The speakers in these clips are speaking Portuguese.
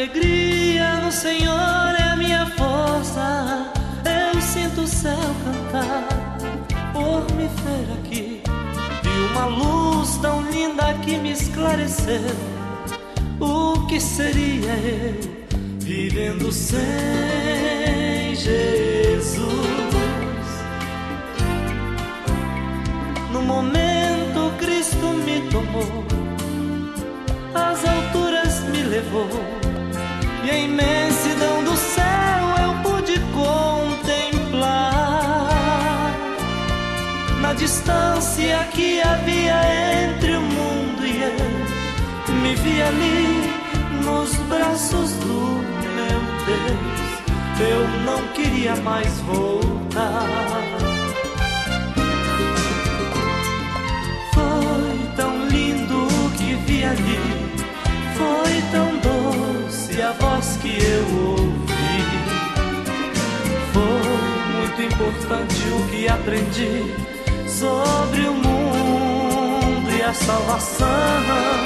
Alegria no Senhor é a minha força. Eu sinto o céu cantar por me ver aqui. Vi uma luz tão linda que me esclareceu. O que seria eu vivendo sem Jesus? No momento Cristo me tomou, às alturas me levou, e a imensidão do céu eu pude contemplar. Na distância que havia entre o mundo e eu, me vi ali nos braços do meu Deus. Eu não queria mais voltar. Foi tão lindo o que vi ali, foi tão doce a voz que eu ouvi. Foi muito importante o que aprendi sobre o mundo e a salvação.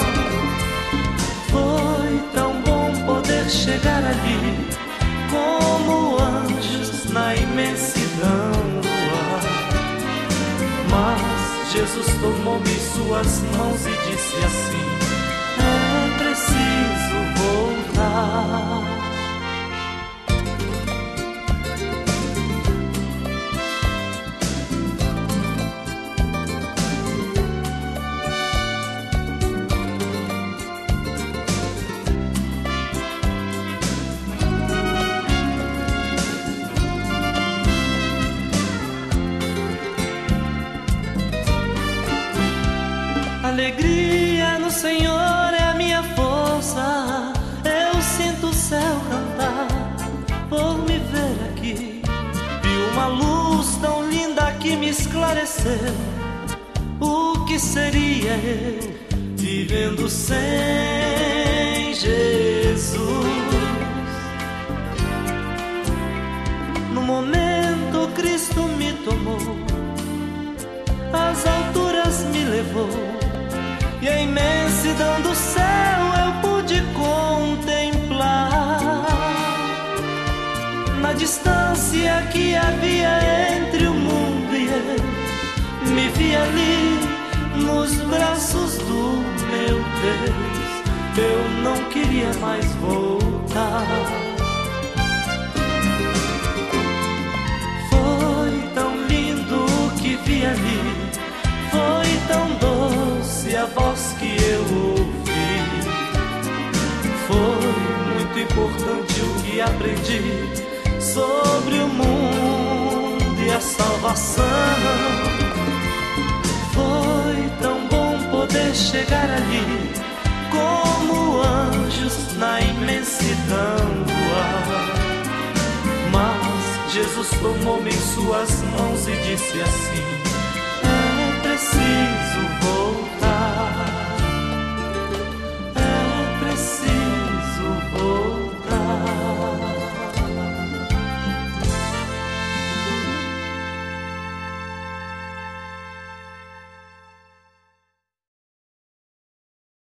Foi tão bom poder chegar ali como anjos na imensidão do ar. Mas Jesus tomou-me em suas mãos e disse assim: é preciso voltar. Alegria no Senhor é a minha força. Eu sinto o céu cantar por me ver aqui. Vi uma luz tão linda que me esclareceu. O que seria eu vivendo sem Jesus? No momento Cristo me tomou, às alturas me levou, e a imensidão do céu eu pude contemplar. Na distância que havia entre o mundo e eu, me vi ali nos braços do meu Deus. Eu não queria mais voltar. Foi tão lindo o que vi ali, foi tão doce a voz que eu ouvi. Foi muito importante o que aprendi sobre o mundo e a salvação. Foi tão bom poder chegar ali como anjos na imensidão do ar. Mas Jesus tomou-me em suas mãos e disse assim: